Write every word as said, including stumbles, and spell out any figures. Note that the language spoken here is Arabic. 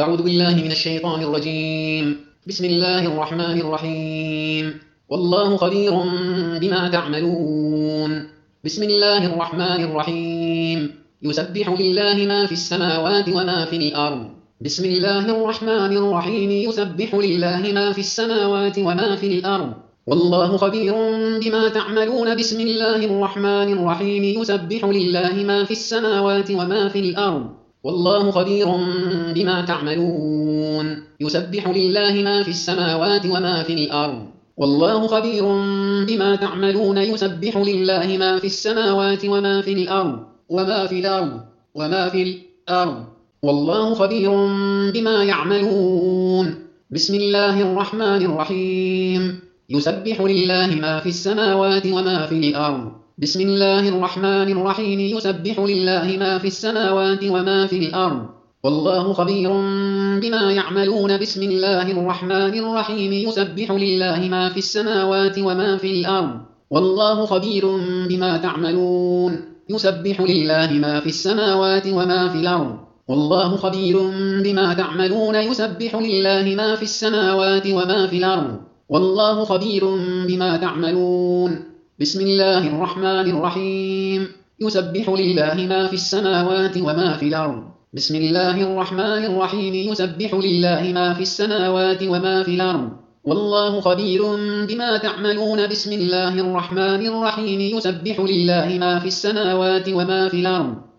أعوذ بالله من الشيطان الرجيم. بسم الله الرحمن الرحيم. والله خبير بما تعملون. بسم الله الرحمن الرحيم. يسبح لله ما في السماوات وما في الأرض. بسم الله الرحمن الرحيم. يسبح لله ما في السماوات وما في الأرض. والله خبير بما تعملون. بسم الله الرحمن الرحيم. يسبح لله ما في السماوات وما في الأرض. والله خبير بما تعملون. يسبح لله ما في السماوات وما في الأرض. والله خبير بما تعملون. يسبح لله ما في السماوات وما في الأرض وما في الأرض وما في الأرض. والله خبير بما يعملون. بسم الله الرحمن الرحيم. يسبح لله ما في السماوات وما في الأرض. بسم الله الرحمن الرحيم. يسبح لله ما في السماوات وما في الأرض. والله خبير بما يعملون. بسم الله الرحمن الرحيم. يسبح لله ما في السماوات وما في الأرض. والله خبير بما تعملون. يسبح لله ما في السماوات وما في الأرض. والله خبير بما تعملون. يسبح لله ما في السماوات وما في الأرض. والله خبير بما تعملون. بسم الله الرحمن الرحيم. يسبح لله ما في السماوات وما في الأرض. بسم الله الرحمن الرحيم. يسبح لله ما في السماوات وما في الأرض. والله خبير بما تعملون. بسم الله الرحمن الرحيم. يسبح لله ما في السماوات وما في الأرض.